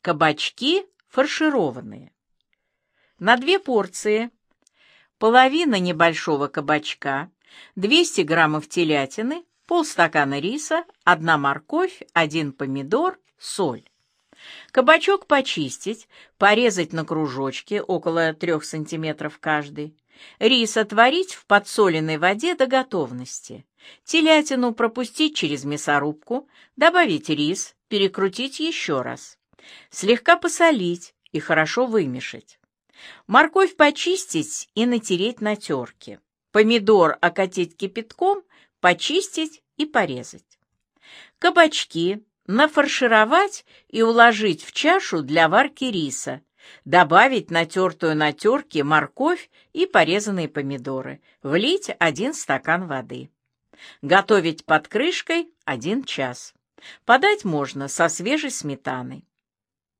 Кабачки фаршированные. На 2 порции: половина небольшого кабачка, 200 граммов телятины, полстакана риса, 1 морковь, 1 помидор, соль. Кабачок почистить, порезать на кружочки, около 3 сантиметров каждый. Рис отварить в подсоленной воде до готовности. Телятину пропустить через мясорубку, добавить рис, перекрутить еще раз. Слегка посолить и хорошо вымешать. Морковь почистить и натереть на терке. Помидор окатить кипятком, почистить и порезать. Кабачки нафаршировать и уложить в чашу для варки риса. Добавить натертую на терке морковь и порезанные помидоры. Влить 1 стакан воды. Готовить под крышкой 1 час. Подать можно со свежей сметаной.